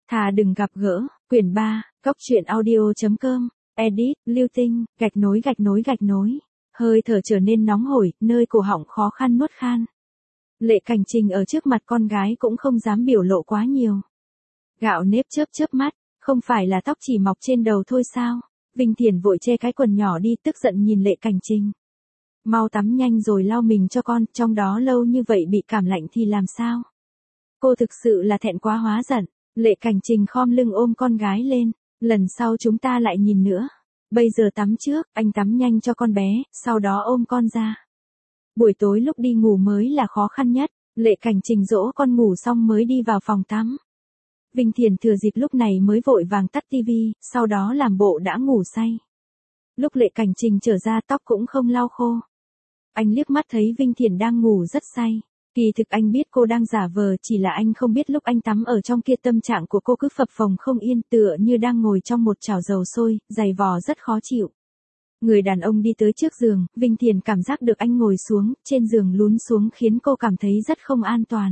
Thà đừng gặp gỡ, quyển 3, Cóc truyện audio.com, edit, Lưu Tinh, gạch nối. Hơi thở trở nên nóng hổi, nơi cổ họng khó khăn nuốt khan. Lệ Cảnh Trình ở trước mặt con gái cũng không dám biểu lộ quá nhiều. Gạo nếp chớp mắt, không phải là tóc chỉ mọc trên đầu thôi sao? Vinh Thiển vội che cái quần nhỏ đi, tức giận nhìn Lệ Cảnh Trình. Mau tắm nhanh rồi lau mình cho con, trong đó lâu như vậy bị cảm lạnh thì làm sao? Cô thực sự là thẹn quá hóa giận. Lệ Cảnh Trình khom lưng ôm con gái lên, lần sau chúng ta lại nhìn nữa. Bây giờ tắm trước, anh tắm nhanh cho con bé, sau đó ôm con ra. Buổi tối lúc đi ngủ mới là khó khăn nhất, Lệ Cảnh Trình dỗ con ngủ xong mới đi vào phòng tắm. Vinh Thiển thừa dịp lúc này mới vội vàng tắt tivi, sau đó làm bộ đã ngủ say. Lúc Lệ Cảnh Trình trở ra tóc cũng không lau khô. Anh liếc mắt thấy Vinh Thiển đang ngủ rất say. Kỳ thực anh biết cô đang giả vờ, chỉ là anh không biết lúc anh tắm ở trong kia tâm trạng của cô cứ phập phồng không yên, tựa như đang ngồi trong một chảo dầu sôi, dày vò rất khó chịu. Người đàn ông đi tới trước giường, Vinh Thiển cảm giác được anh ngồi xuống, trên giường lún xuống khiến cô cảm thấy rất không an toàn.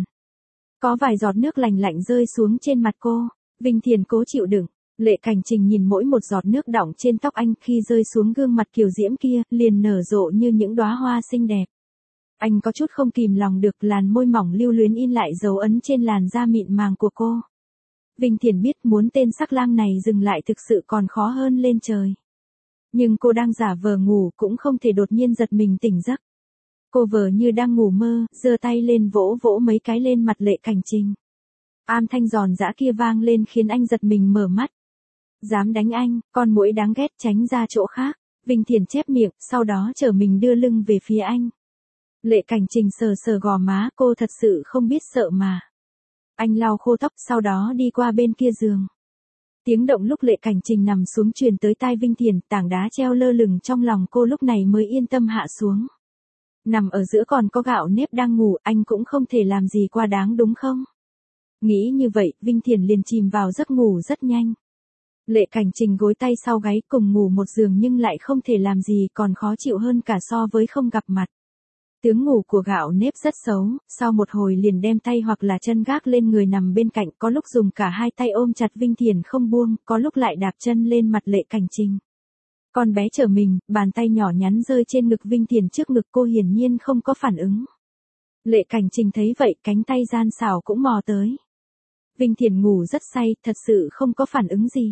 Có vài giọt nước lạnh lạnh rơi xuống trên mặt cô, Vinh Thiển cố chịu đựng. Lệ Cảnh Trình nhìn mỗi một giọt nước đọng trên tóc anh khi rơi xuống gương mặt kiều diễm kia, liền nở rộ như những đóa hoa xinh đẹp. Anh có chút không kìm lòng được, làn môi mỏng lưu luyến in lại dấu ấn trên làn da mịn màng của cô. Vinh Thiển biết muốn tên sắc lang này dừng lại thực sự còn khó hơn lên trời. Nhưng cô đang giả vờ ngủ cũng không thể đột nhiên giật mình tỉnh giấc. Cô vờ như đang ngủ mơ, giơ tay lên vỗ vỗ mấy cái lên mặt Lệ Cảnh Trình. Âm thanh giòn giã kia vang lên khiến anh giật mình mở mắt. Dám đánh anh, con muỗi đáng ghét, tránh ra chỗ khác. Vinh Thiển chép miệng, sau đó trở mình đưa lưng về phía anh. Lệ Cảnh Trình sờ sờ gò má, cô thật sự không biết sợ mà. Anh lau khô tóc, sau đó đi qua bên kia giường. Tiếng động lúc Lệ Cảnh Trình nằm xuống truyền tới tai Vinh Thiển, tảng đá treo lơ lửng trong lòng cô lúc này mới yên tâm hạ xuống. Nằm ở giữa còn có gạo nếp đang ngủ, anh cũng không thể làm gì quá đáng đúng không? Nghĩ như vậy, Vinh Thiển liền chìm vào giấc ngủ rất nhanh. Lệ Cảnh Trình gối tay sau gáy cùng ngủ một giường nhưng lại không thể làm gì, còn khó chịu hơn cả so với không gặp mặt. Tướng ngủ của gạo nếp rất xấu, sau một hồi liền đem tay hoặc là chân gác lên người nằm bên cạnh, có lúc dùng cả hai tay ôm chặt Vinh Thiển không buông, có lúc lại đạp chân lên mặt Lệ Cảnh Trình. Con bé trở mình, bàn tay nhỏ nhắn rơi trên ngực Vinh Thiển, trước ngực cô hiển nhiên không có phản ứng. Lệ Cảnh Trình thấy vậy, cánh tay gian xảo cũng mò tới. Vinh Thiển ngủ rất say, thật sự không có phản ứng gì.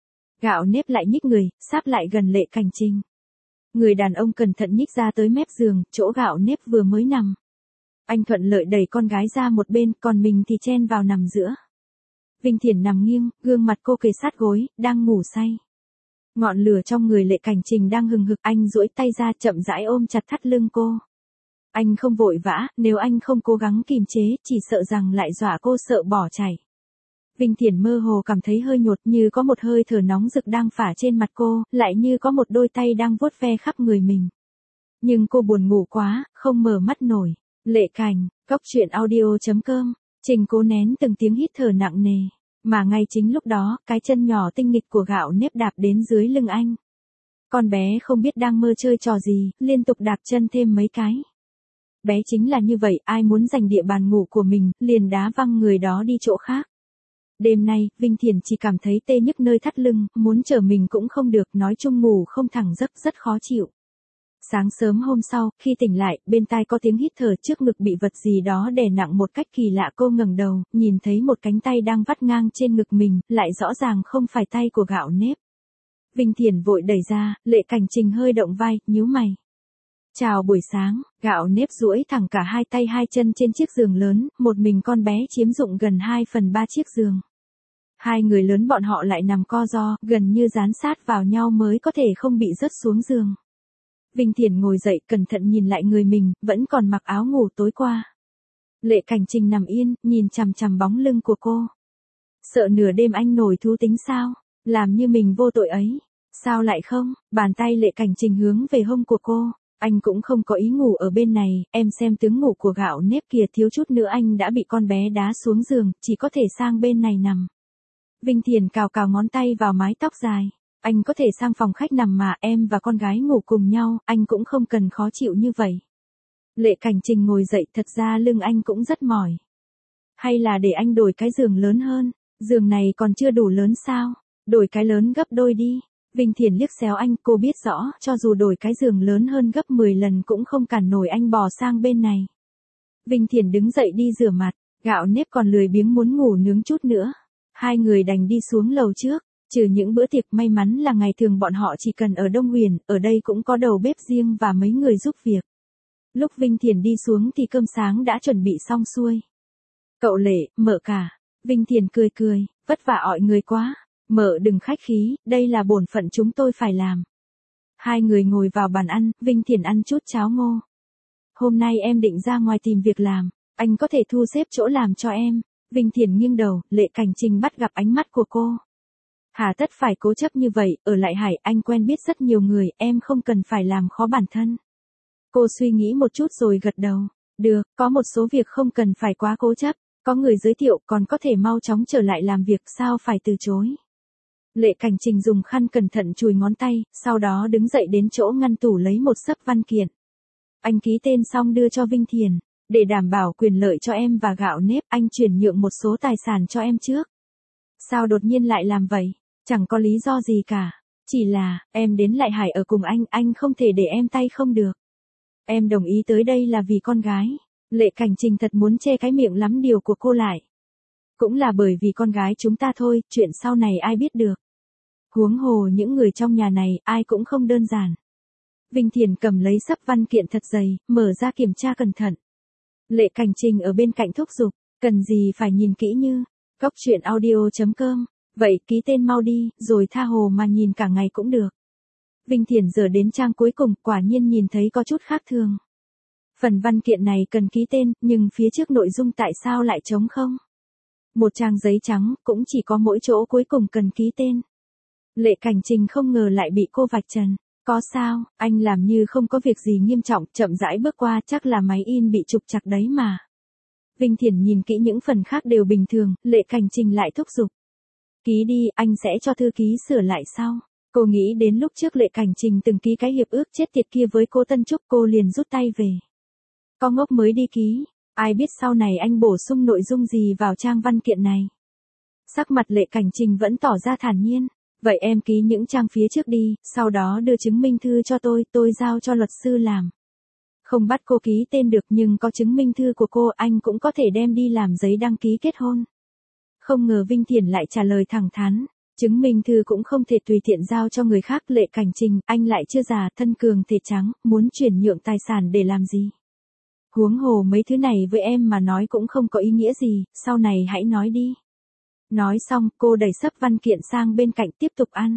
Gạo nếp lại nhích người, sáp lại gần Lệ Cảnh Trình. Người đàn ông cẩn thận nhích ra tới mép giường, chỗ gạo nếp vừa mới nằm. Anh thuận lợi đẩy con gái ra một bên, còn mình thì chen vào nằm giữa. Vinh Thiển nằm nghiêng, gương mặt cô kề sát gối, đang ngủ say. Ngọn lửa trong người Lệ Cảnh Trình đang hừng hực, anh duỗi tay ra chậm rãi ôm chặt thắt lưng cô. Anh không vội vã, nếu anh không cố gắng kìm chế, chỉ sợ rằng lại dọa cô sợ bỏ chạy. Vinh Thiển mơ hồ cảm thấy hơi nhột, như có một hơi thở nóng rực đang phả trên mặt cô, lại như có một đôi tay đang vuốt ve khắp người mình. Nhưng cô buồn ngủ quá, không mở mắt nổi. Lệ Cảnh, Cóc truyện audio.com, Trình cố nén từng tiếng hít thở nặng nề. Mà ngay chính lúc đó, cái chân nhỏ tinh nghịch của gạo nếp đạp đến dưới lưng anh. Con bé không biết đang mơ chơi trò gì, liên tục đạp chân thêm mấy cái. Bé chính là như vậy, ai muốn giành địa bàn ngủ của mình, liền đá văng người đó đi chỗ khác. Đêm nay, Vinh Thiển chỉ cảm thấy tê nhức nơi thắt lưng, muốn trở mình cũng không được, nói chung ngủ không thẳng giấc, rất khó chịu. Sáng sớm hôm sau, khi tỉnh lại, bên tai có tiếng hít thở, trước ngực bị vật gì đó đè nặng một cách kỳ lạ, cô ngẩng đầu, nhìn thấy một cánh tay đang vắt ngang trên ngực mình, lại rõ ràng không phải tay của gạo nếp. Vinh Thiển vội đẩy ra, Lệ Cảnh Trình hơi động vai, nhíu mày. Chào buổi sáng, gạo nếp duỗi thẳng cả hai tay hai chân trên chiếc giường lớn, một mình con bé chiếm dụng gần 2/3 chiếc giường. Hai người lớn bọn họ lại nằm co ro, gần như dán sát vào nhau mới có thể không bị rớt xuống giường. Vinh Thiển ngồi dậy, cẩn thận nhìn lại người mình, vẫn còn mặc áo ngủ tối qua. Lệ Cảnh Trình nằm yên, nhìn chằm chằm bóng lưng của cô. Sợ nửa đêm anh nổi thú tính sao? Làm như mình vô tội ấy. Sao lại không? Bàn tay Lệ Cảnh Trình hướng về hông của cô. Anh cũng không có ý ngủ ở bên này, em xem tướng ngủ của gạo nếp kìa, thiếu chút nữa anh đã bị con bé đá xuống giường, chỉ có thể sang bên này nằm. Vinh Thiển cào cào ngón tay vào mái tóc dài. Anh có thể sang phòng khách nằm mà, em và con gái ngủ cùng nhau, anh cũng không cần khó chịu như vậy. Lệ Cảnh Trình ngồi dậy, thật ra lưng anh cũng rất mỏi. Hay là để anh đổi cái giường lớn hơn. Giường này còn chưa đủ lớn sao? Đổi cái lớn gấp đôi đi. Vinh Thiền liếc xéo anh, cô biết rõ, cho dù đổi cái giường lớn hơn gấp 10 lần cũng không cản nổi anh bò sang bên này. Vinh Thiền đứng dậy đi rửa mặt, Gạo Nếp còn lười biếng muốn ngủ nướng chút nữa. Hai người đành đi xuống lầu trước, trừ những bữa tiệc may mắn là ngày thường bọn họ chỉ cần ở Đông Huyền, ở đây cũng có đầu bếp riêng và mấy người giúp việc. Lúc Vinh Thiền đi xuống thì cơm sáng đã chuẩn bị xong xuôi. Cậu Lệ, mợ cả. Vinh Thiền cười cười, vất vả ọi người quá. Mợ đừng khách khí, đây là bổn phận chúng tôi phải làm. Hai người ngồi vào bàn ăn, Vinh Thiền ăn chút cháo ngô. Hôm nay em định ra ngoài tìm việc làm, anh có thể thu xếp chỗ làm cho em. Vinh Thiền nghiêng đầu, Lệ Cảnh Trình bắt gặp ánh mắt của cô. Hà tất phải cố chấp như vậy, ở Lại Hải anh quen biết rất nhiều người, em không cần phải làm khó bản thân. Cô suy nghĩ một chút rồi gật đầu. Được, có một số việc không cần phải quá cố chấp, có người giới thiệu còn có thể mau chóng trở lại làm việc, sao phải từ chối. Lệ Cảnh Trình dùng khăn cẩn thận chùi ngón tay, sau đó đứng dậy đến chỗ ngăn tủ lấy một xấp văn kiện. Anh ký tên xong đưa cho Vinh Thiền. Để đảm bảo quyền lợi cho em và Gạo Nếp, anh chuyển nhượng một số tài sản cho em trước. Sao đột nhiên lại làm vậy? Chẳng có lý do gì cả. Chỉ là, em đến Lại Hải ở cùng anh không thể để em tay không được. Em đồng ý tới đây là vì con gái. Lệ Cảnh Trình thật muốn che cái miệng lắm điều của cô lại. Cũng là bởi vì con gái chúng ta thôi, chuyện sau này ai biết được. Huống hồ những người trong nhà này, ai cũng không đơn giản. Vinh Thiền cầm lấy xấp văn kiện thật dày, mở ra kiểm tra cẩn thận. Lệ Cảnh Trình ở bên cạnh thúc giục, cần gì phải nhìn kỹ như. Góc truyện audio.com. Vậy ký tên mau đi, rồi tha hồ mà nhìn cả ngày cũng được. Vinh Thiền giờ đến trang cuối cùng, quả nhiên nhìn thấy có chút khác thường. Phần văn kiện này cần ký tên, nhưng phía trước nội dung tại sao lại trống không? Một trang giấy trắng, cũng chỉ có mỗi chỗ cuối cùng cần ký tên. Lệ Cảnh Trình không ngờ lại bị cô vạch trần. Có sao, anh làm như không có việc gì nghiêm trọng, chậm rãi bước qua, chắc là máy in bị trục trặc đấy mà. Vinh Thiền nhìn kỹ những phần khác đều bình thường, Lệ Cảnh Trình lại thúc giục. Ký đi, anh sẽ cho thư ký sửa lại sau. Cô nghĩ đến lúc trước Lệ Cảnh Trình từng ký cái hiệp ước chết tiệt kia với cô Tân Trúc, cô liền rút tay về. Có ngốc mới đi ký, ai biết sau này anh bổ sung nội dung gì vào trang văn kiện này. Sắc mặt Lệ Cảnh Trình vẫn tỏ ra thản nhiên. Vậy em ký những trang phía trước đi, sau đó đưa chứng minh thư cho tôi giao cho luật sư làm. Không bắt cô ký tên được nhưng có chứng minh thư của cô anh cũng có thể đem đi làm giấy đăng ký kết hôn. Không ngờ Vinh Thiền lại trả lời thẳng thắn, chứng minh thư cũng không thể tùy tiện giao cho người khác. Lệ Cảnh Trình, anh lại chưa già, thân cường thể trắng, muốn chuyển nhượng tài sản để làm gì? Huống hồ mấy thứ này với em mà nói cũng không có ý nghĩa gì, sau này hãy nói đi. Nói xong, cô đẩy xấp văn kiện sang bên cạnh tiếp tục ăn.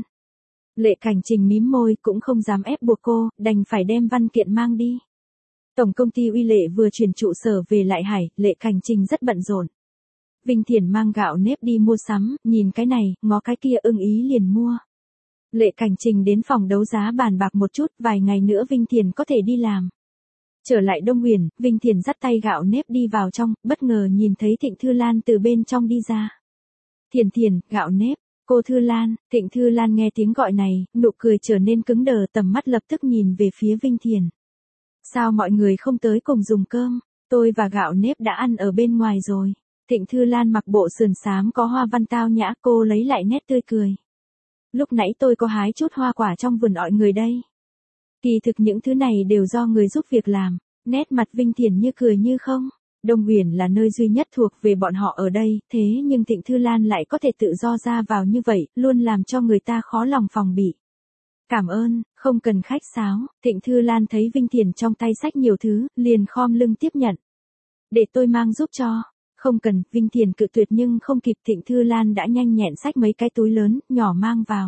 Lệ Cảnh Trình mím môi cũng không dám ép buộc cô, đành phải đem văn kiện mang đi. Tổng công ty Uy Lệ vừa chuyển trụ sở về Lại Hải, Lệ Cảnh Trình rất bận rộn. Vinh Thiền mang Gạo Nếp đi mua sắm, nhìn cái này, ngó cái kia ưng ý liền mua. Lệ Cảnh Trình đến phòng đấu giá bàn bạc một chút, vài ngày nữa Vinh Thiền có thể đi làm. Trở lại Đông Huyền, Vinh Thiền dắt tay Gạo Nếp đi vào trong, bất ngờ nhìn thấy Thịnh Thư Lan từ bên trong đi ra. Thiền Thiền, Gạo Nếp, cô Thư Lan. Thịnh Thư Lan nghe tiếng gọi này, nụ cười trở nên cứng đờ, tầm mắt lập tức nhìn về phía Vinh Thiền. Sao mọi người không tới cùng dùng cơm? Tôi và Gạo Nếp đã ăn ở bên ngoài rồi. Thịnh Thư Lan mặc bộ sườn xám có hoa văn tao nhã, cô lấy lại nét tươi cười. Lúc nãy tôi có hái chút hoa quả trong vườn ọi người đây. Kỳ thực những thứ này đều do người giúp việc làm. Nét mặt Vinh Thiền như cười như không. Đông Huyền là nơi duy nhất thuộc về bọn họ ở đây, thế nhưng Thịnh Thư Lan lại có thể tự do ra vào như vậy, luôn làm cho người ta khó lòng phòng bị. Cảm ơn, không cần khách sáo. Thịnh Thư Lan thấy Vinh Thiền trong tay xách nhiều thứ, liền khom lưng tiếp nhận. Để tôi mang giúp cho. Không cần, Vinh Thiền cự tuyệt nhưng không kịp, Thịnh Thư Lan đã nhanh nhẹn xách mấy cái túi lớn, nhỏ mang vào.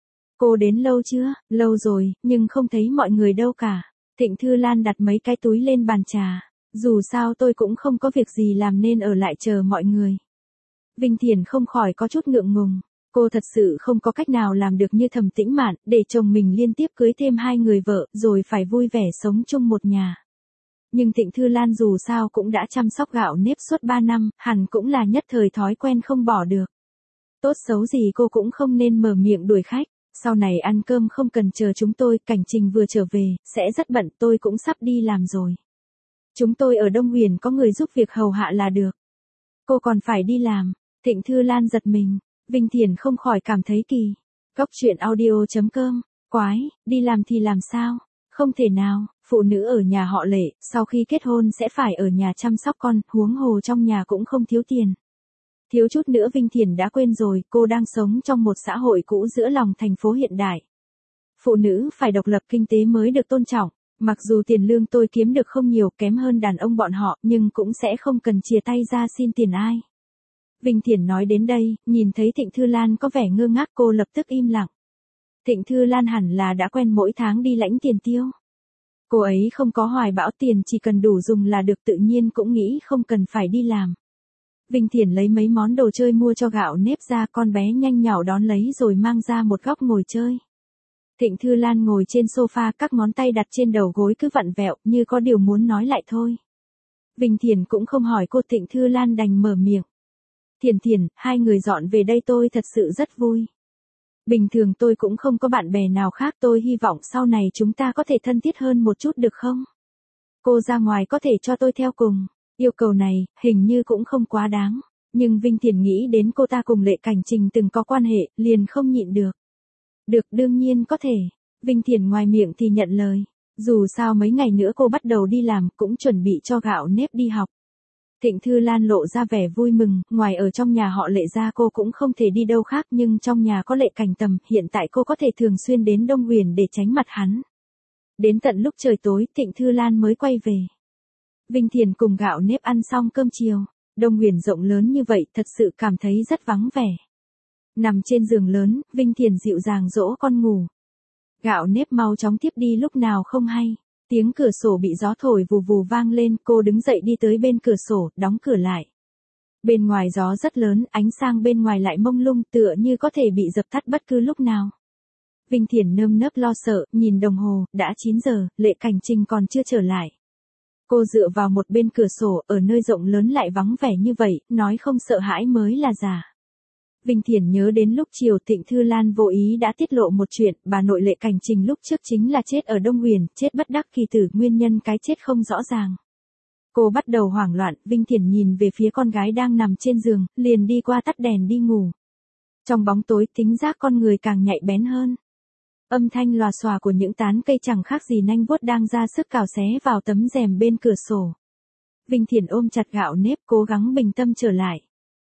Cô đến lâu chưa? Lâu rồi, nhưng không thấy mọi người đâu cả. Thịnh Thư Lan đặt mấy cái túi lên bàn trà. Dù sao tôi cũng không có việc gì làm nên ở lại chờ mọi người. Vinh Thiền không khỏi có chút ngượng ngùng. Cô thật sự không có cách nào làm được như Thẩm Tĩnh Mạn, để chồng mình liên tiếp cưới thêm 2 người vợ, rồi phải vui vẻ sống chung một nhà. Nhưng Thịnh Thư Lan dù sao cũng đã chăm sóc Gạo Nếp suốt 3 năm, hẳn cũng là nhất thời thói quen không bỏ được. Tốt xấu gì cô cũng không nên mở miệng đuổi khách. Sau này ăn cơm không cần chờ chúng tôi, Cảnh Trình vừa trở về, sẽ rất bận, tôi cũng sắp đi làm rồi. Chúng tôi ở Đông Huyền có người giúp việc hầu hạ là được. Cô còn phải đi làm. Thịnh Thư Lan giật mình, Vinh Thiển không khỏi cảm thấy kỳ. Cốc truyện audio.com, quái, đi làm thì làm sao? Không thể nào, phụ nữ ở nhà họ Lệ, sau khi kết hôn sẽ phải ở nhà chăm sóc con, huống hồ trong nhà cũng không thiếu tiền. Thiếu chút nữa Vinh Thiển đã quên rồi, cô đang sống trong một xã hội cũ giữa lòng thành phố hiện đại. Phụ nữ phải độc lập kinh tế mới được tôn trọng, mặc dù tiền lương tôi kiếm được không nhiều kém hơn đàn ông bọn họ nhưng cũng sẽ không cần chìa tay ra xin tiền ai. Vinh Thiển nói đến đây, nhìn thấy Thịnh Thư Lan có vẻ ngơ ngác cô lập tức im lặng. Thịnh Thư Lan hẳn là đã quen mỗi tháng đi lãnh tiền tiêu. Cô ấy không có hoài bão tiền chỉ cần đủ dùng là được tự nhiên cũng nghĩ không cần phải đi làm. Vinh Thiển lấy mấy món đồ chơi mua cho gạo nếp ra con bé nhanh nhảu đón lấy rồi mang ra một góc ngồi chơi. Thịnh Thư Lan ngồi trên sofa các ngón tay đặt trên đầu gối cứ vặn vẹo như có điều muốn nói lại thôi. Vinh Thiển cũng không hỏi cô Thịnh Thư Lan đành mở miệng. Thiển, hai người dọn về đây tôi thật sự rất vui. Bình thường tôi cũng không có bạn bè nào khác tôi hy vọng sau này chúng ta có thể thân thiết hơn một chút được không? Cô ra ngoài có thể cho tôi theo cùng. Yêu cầu này, hình như cũng không quá đáng. Nhưng Vinh Thiển nghĩ đến cô ta cùng Lệ Cảnh Trình từng có quan hệ, liền không nhịn được. Được đương nhiên có thể. Vinh Thiển ngoài miệng thì nhận lời. Dù sao mấy ngày nữa cô bắt đầu đi làm cũng chuẩn bị cho gạo nếp đi học. Thịnh Thư Lan lộ ra vẻ vui mừng, ngoài ở trong nhà họ Lệ ra cô cũng không thể đi đâu khác nhưng trong nhà có Lệ Cảnh Tầm, hiện tại cô có thể thường xuyên đến Đông Huyền để tránh mặt hắn. Đến tận lúc trời tối, Thịnh Thư Lan mới quay về. Vinh Thiển cùng gạo nếp ăn xong cơm chiều, Đông Huyền rộng lớn như vậy thật sự cảm thấy rất vắng vẻ. Nằm trên giường lớn, Vinh Thiển dịu dàng dỗ con ngủ. Gạo nếp mau chóng tiếp đi lúc nào không hay. Tiếng cửa sổ bị gió thổi vù vù vang lên, cô đứng dậy đi tới bên cửa sổ, đóng cửa lại. Bên ngoài gió rất lớn, ánh sáng bên ngoài lại mông lung tựa như có thể bị dập tắt bất cứ lúc nào. Vinh Thiển nơm nớp lo sợ, nhìn đồng hồ, đã 9 giờ, Lệ Cảnh Trình còn chưa trở lại. Cô dựa vào một bên cửa sổ, ở nơi rộng lớn lại vắng vẻ như vậy, nói không sợ hãi mới là giả. Vinh Thiển nhớ đến lúc chiều Thịnh Thư Lan vô ý đã tiết lộ một chuyện, bà nội Lệ Cảnh Trình lúc trước chính là chết ở Đông Huyền, chết bất đắc kỳ tử, nguyên nhân cái chết không rõ ràng. Cô bắt đầu hoảng loạn, Vinh Thiển nhìn về phía con gái đang nằm trên giường, liền đi qua tắt đèn đi ngủ. Trong bóng tối, thính giác con người càng nhạy bén hơn. Âm thanh lòa xòa của những tán cây chẳng khác gì nanh vuốt đang ra sức cào xé vào tấm rèm bên cửa sổ. Vinh Thiển ôm chặt gạo nếp cố gắng bình tâm trở lại.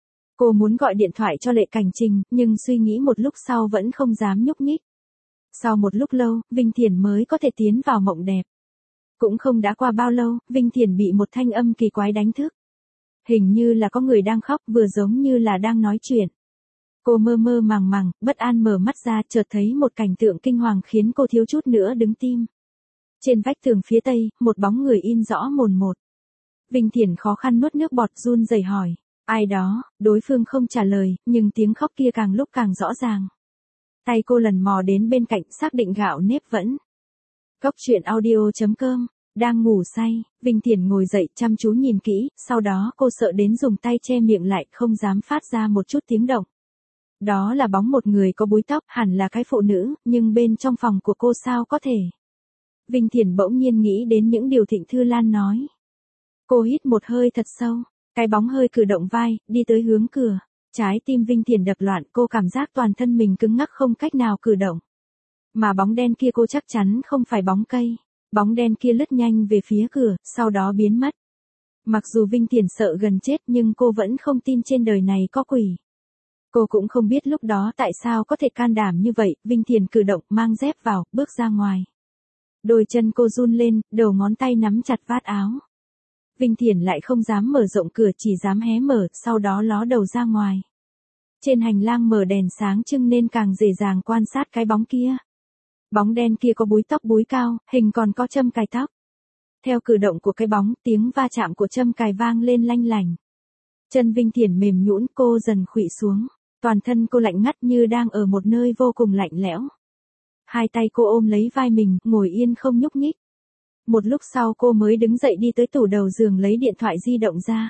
Cô muốn gọi điện thoại cho Lệ Cảnh Trình, nhưng suy nghĩ một lúc sau vẫn không dám nhúc nhích. Sau một lúc lâu, Vinh Thiển mới có thể tiến vào mộng đẹp. Cũng không đã qua bao lâu, Vinh Thiển bị một thanh âm kỳ quái đánh thức. Hình như là có người đang khóc vừa giống như là đang nói chuyện. Cô mơ mơ màng màng, bất an mở mắt ra chợt thấy một cảnh tượng kinh hoàng khiến cô thiếu chút nữa đứng tim. Trên vách tường phía tây, một bóng người in rõ mồn một. Vinh Thiển khó khăn nuốt nước bọt run rẩy hỏi. Ai đó, đối phương không trả lời, nhưng tiếng khóc kia càng lúc càng rõ ràng. Tay cô lần mò đến bên cạnh xác định gạo nếp vẫn. Cốc truyện audio.com, đang ngủ say, Vinh Thiển ngồi dậy chăm chú nhìn kỹ, sau đó cô sợ đến dùng tay che miệng lại không dám phát ra một chút tiếng động. Đó là bóng một người có búi tóc, hẳn là cái phụ nữ, nhưng bên trong phòng của cô sao có thể. Vinh Thiển bỗng nhiên nghĩ đến những điều Thịnh Thư Lan nói. Cô hít một hơi thật sâu. Cái bóng hơi cử động vai, đi tới hướng cửa. Trái tim Vinh Thiển đập loạn, cô cảm giác toàn thân mình cứng ngắc không cách nào cử động. Mà bóng đen kia cô chắc chắn không phải bóng cây. Bóng đen kia lướt nhanh về phía cửa, sau đó biến mất. Mặc dù Vinh Thiển sợ gần chết nhưng cô vẫn không tin trên đời này có quỷ. Cô cũng không biết lúc đó tại sao có thể can đảm như vậy, Vinh Thiển cử động mang dép vào, bước ra ngoài. Đôi chân cô run lên, đầu ngón tay nắm chặt vát áo. Vinh Thiển lại không dám mở rộng cửa chỉ dám hé mở, sau đó ló đầu ra ngoài. Trên hành lang mở đèn sáng trưng nên càng dễ dàng quan sát cái bóng kia. Bóng đen kia có búi tóc búi cao, hình còn có châm cài tóc. Theo cử động của cái bóng, tiếng va chạm của châm cài vang lên lanh lành. Chân Vinh Thiển mềm nhũn, cô dần khuỵu xuống. Toàn thân cô lạnh ngắt như đang ở một nơi vô cùng lạnh lẽo. Hai tay cô ôm lấy vai mình, ngồi yên không nhúc nhích. Một lúc sau cô mới đứng dậy đi tới tủ đầu giường lấy điện thoại di động ra.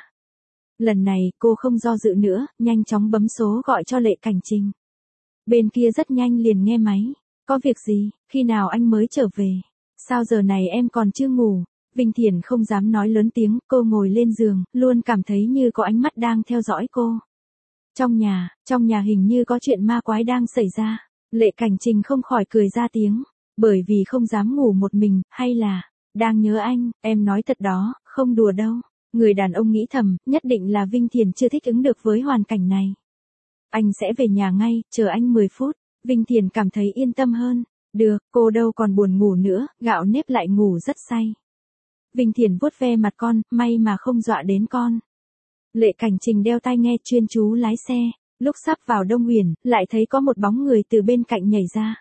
Lần này cô không do dự nữa, nhanh chóng bấm số gọi cho Lệ Cảnh Trình. Bên kia rất nhanh liền nghe máy. Có việc gì, khi nào anh mới trở về? Sao giờ này em còn chưa ngủ? Vinh Thiển không dám nói lớn tiếng, cô ngồi lên giường, luôn cảm thấy như có ánh mắt đang theo dõi cô. Trong nhà hình như có chuyện ma quái đang xảy ra. Lệ Cảnh Trình không khỏi cười ra tiếng, bởi vì không dám ngủ một mình, hay là, đang nhớ anh, em nói thật đó, không đùa đâu. Người đàn ông nghĩ thầm, nhất định là Vinh Thiền chưa thích ứng được với hoàn cảnh này. Anh sẽ về nhà ngay, chờ anh 10 phút. Vinh Thiền cảm thấy yên tâm hơn. Được, cô đâu còn buồn ngủ nữa, gạo nếp lại ngủ rất say. Vinh Thiền vuốt ve mặt con, may mà không dọa đến con. Lệ Cảnh Trình đeo tai nghe chuyên chú lái xe. Lúc sắp vào Đông Huyền, lại thấy có một bóng người từ bên cạnh nhảy ra.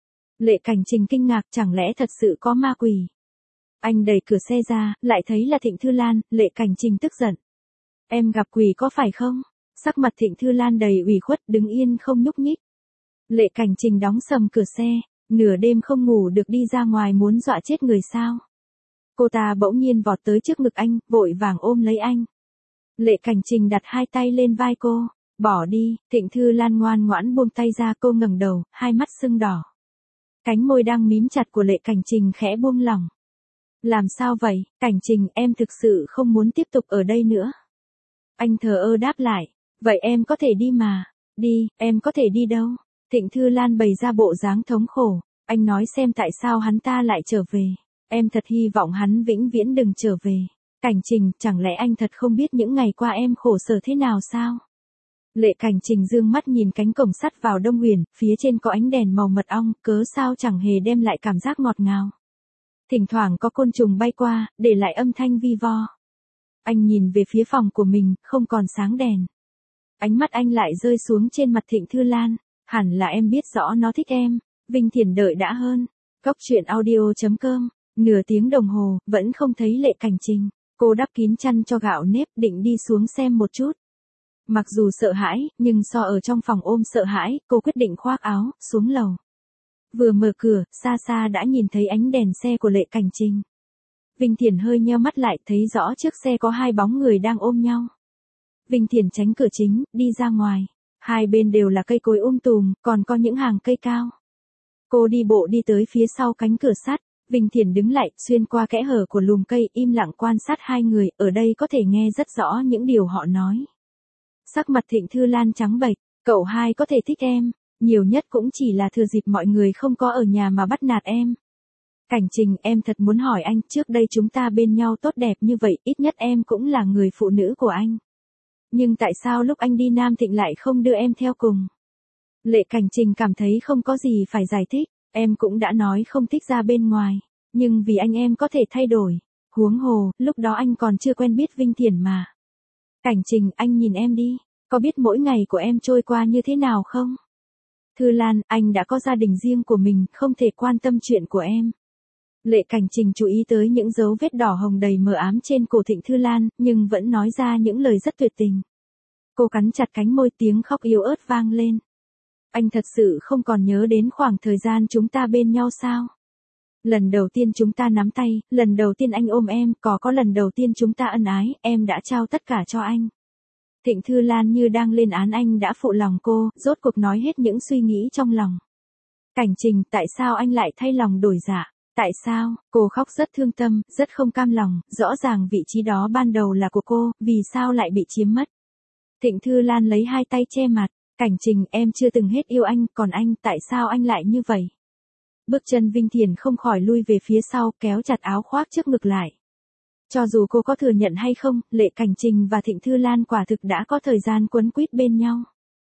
Lệ Cảnh Trình kinh ngạc, chẳng lẽ thật sự có ma quỷ. Anh đẩy cửa xe ra, lại thấy là Thịnh Thư Lan. Lệ Cảnh Trình tức giận. Em gặp quỷ có phải không? Sắc mặt Thịnh Thư Lan đầy ủy khuất, đứng yên không nhúc nhích. Lệ Cảnh Trình đóng sầm cửa xe, nửa đêm không ngủ được đi ra ngoài muốn dọa chết người sao. Cô ta bỗng nhiên vọt tới trước ngực anh, vội vàng ôm lấy anh. Lệ Cảnh Trình đặt hai tay lên vai cô. Bỏ đi. Thịnh Thư Lan ngoan ngoãn buông tay ra, cô ngẩng đầu, hai mắt sưng đỏ. Cánh môi đang mím chặt của Lệ Cảnh Trình khẽ buông lỏng. Làm sao vậy, Cảnh Trình, em thực sự không muốn tiếp tục ở đây nữa. Anh thờ ơ đáp lại. Vậy em có thể đi mà. Đi, em có thể đi đâu? Thịnh Thư Lan bày ra bộ dáng thống khổ. Anh nói xem tại sao hắn ta lại trở về. Em thật hy vọng hắn vĩnh viễn đừng trở về. Cảnh Trình, chẳng lẽ anh thật không biết những ngày qua em khổ sở thế nào sao? Lệ Cảnh Trình dương mắt nhìn cánh cổng sắt vào Đông Huyền, phía trên có ánh đèn màu mật ong, cớ sao chẳng hề đem lại cảm giác ngọt ngào. Thỉnh thoảng có côn trùng bay qua, để lại âm thanh vi vo. Anh nhìn về phía phòng của mình, không còn sáng đèn. Ánh mắt anh lại rơi xuống trên mặt Thịnh Thư Lan. Hẳn là em biết rõ nó thích em. Vinh Thiền đợi đã hơn. Cốc truyện audio.com. Nửa tiếng đồng hồ, vẫn không thấy Lệ Cảnh Trình. Cô đắp kín chăn cho gạo nếp, định đi xuống xem một chút. Mặc dù sợ hãi, nhưng so ở trong phòng ôm sợ hãi, cô quyết định khoác áo, xuống lầu. Vừa mở cửa, xa xa đã nhìn thấy ánh đèn xe của Lệ Cảnh Trình. Vinh Thiền hơi nheo mắt lại, thấy rõ trước xe có hai bóng người đang ôm nhau. Vinh Thiền tránh cửa chính, đi ra ngoài. Hai bên đều là cây cối tùm, còn có những hàng cây cao. Cô đi bộ đi tới phía sau cánh cửa sắt. Vinh Thiền đứng lại, xuyên qua kẽ hở của lùm cây, im lặng quan sát hai người, ở đây có thể nghe rất rõ những điều họ nói. Sắc mặt Thịnh Thư Lan trắng bệch, cậu hai có thể thích em, nhiều nhất cũng chỉ là thừa dịp mọi người không có ở nhà mà bắt nạt em. Cảnh Trình, em thật muốn hỏi anh, trước đây chúng ta bên nhau tốt đẹp như vậy, ít nhất em cũng là người phụ nữ của anh. Nhưng tại sao lúc anh đi Nam Thịnh lại không đưa em theo cùng? Lệ Cảnh Trình cảm thấy không có gì phải giải thích, em cũng đã nói không thích ra bên ngoài, nhưng vì anh em có thể thay đổi. Huống hồ, lúc đó anh còn chưa quen biết Vinh Thiền mà. Cảnh Trình, anh nhìn em đi, có biết mỗi ngày của em trôi qua như thế nào không? Thư Lan, anh đã có gia đình riêng của mình, không thể quan tâm chuyện của em. Lệ Cảnh Trình chú ý tới những dấu vết đỏ hồng đầy mờ ám trên cổ Thịnh Thư Lan, nhưng vẫn nói ra những lời rất tuyệt tình. Cô cắn chặt cánh môi, tiếng khóc yếu ớt vang lên. Anh thật sự không còn nhớ đến khoảng thời gian chúng ta bên nhau sao? Lần đầu tiên chúng ta nắm tay, lần đầu tiên anh ôm em, có lần đầu tiên chúng ta ân ái, em đã trao tất cả cho anh. Thịnh Thư Lan như đang lên án anh đã phụ lòng cô, rốt cuộc nói hết những suy nghĩ trong lòng. Cảnh Trình, tại sao anh lại thay lòng đổi dạ? Tại sao? Cô khóc rất thương tâm, rất không cam lòng, rõ ràng vị trí đó ban đầu là của cô, vì sao lại bị chiếm mất? Thịnh Thư Lan lấy hai tay che mặt. Cảnh Trình, em chưa từng hết yêu anh, còn anh, tại sao anh lại như vậy? Bước chân Vinh Thiền không khỏi lui về phía sau, kéo chặt áo khoác trước ngực lại. Cho dù cô có thừa nhận hay không, Lệ Cảnh Trình và Thịnh Thư Lan quả thực đã có thời gian quấn quýt bên nhau.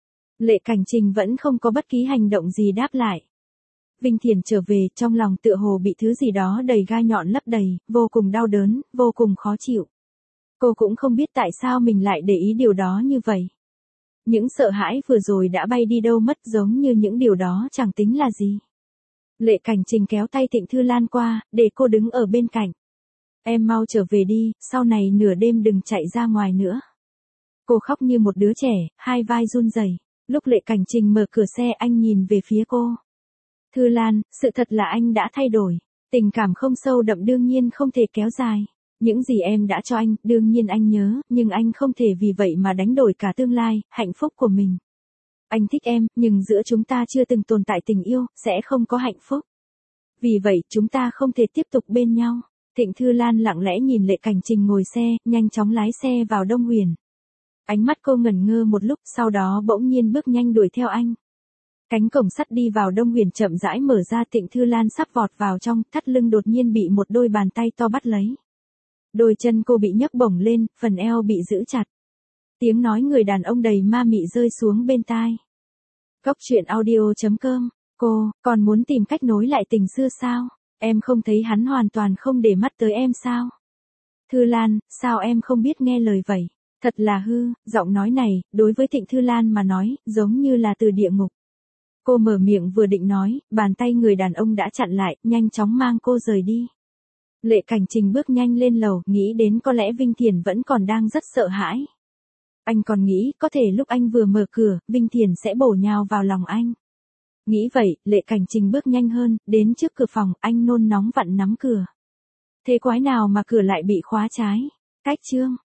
Lệ Cảnh Trình vẫn không có bất kỳ hành động gì đáp lại. Vinh Thiền trở về, trong lòng tựa hồ bị thứ gì đó đầy gai nhọn lấp đầy, vô cùng đau đớn, vô cùng khó chịu. Cô cũng không biết tại sao mình lại để ý điều đó như vậy. Những sợ hãi vừa rồi đã bay đi đâu mất, giống như những điều đó chẳng tính là gì. Lệ Cảnh Trình kéo tay Thịnh Thư Lan qua, để cô đứng ở bên cạnh. Em mau trở về đi, sau này nửa đêm đừng chạy ra ngoài nữa. Cô khóc như một đứa trẻ, hai vai run rẩy. Lúc Lệ Cảnh Trình mở cửa xe, anh nhìn về phía cô. Thư Lan, sự thật là anh đã thay đổi. Tình cảm không sâu đậm đương nhiên không thể kéo dài. Những gì em đã cho anh, đương nhiên anh nhớ, nhưng anh không thể vì vậy mà đánh đổi cả tương lai, hạnh phúc của mình. Anh thích em, nhưng giữa chúng ta chưa từng tồn tại tình yêu, sẽ không có hạnh phúc. Vì vậy, chúng ta không thể tiếp tục bên nhau. Thịnh Thư Lan lặng lẽ nhìn Lệ Cảnh Trình ngồi xe, nhanh chóng lái xe vào Đông Huyền. Ánh mắt cô ngẩn ngơ một lúc, sau đó bỗng nhiên bước nhanh đuổi theo anh. Cánh cổng sắt đi vào Đông Huyền chậm rãi mở ra, Trịnh Thư Lan sắp vọt vào trong, thắt lưng đột nhiên bị một đôi bàn tay to bắt lấy. Đôi chân cô bị nhấc bổng lên, phần eo bị giữ chặt. Tiếng nói người đàn ông đầy ma mị rơi xuống bên tai. Cốc truyện audio.com, cô, còn muốn tìm cách nối lại tình xưa sao? Em không thấy hắn hoàn toàn không để mắt tới em sao? Thư Lan, sao em không biết nghe lời vậy? Thật là hư, giọng nói này, đối với Trịnh Thư Lan mà nói, giống như là từ địa ngục. Cô mở miệng vừa định nói, bàn tay người đàn ông đã chặn lại, nhanh chóng mang cô rời đi. Lệ Cảnh Trình bước nhanh lên lầu, nghĩ đến có lẽ Vinh Thiền vẫn còn đang rất sợ hãi. Anh còn nghĩ, có thể lúc anh vừa mở cửa, Vinh Thiền sẽ bổ nhào vào lòng anh. Nghĩ vậy, Lệ Cảnh Trình bước nhanh hơn, đến trước cửa phòng, anh nôn nóng vặn nắm cửa. Thế quái nào mà cửa lại bị khóa trái? Cách chương.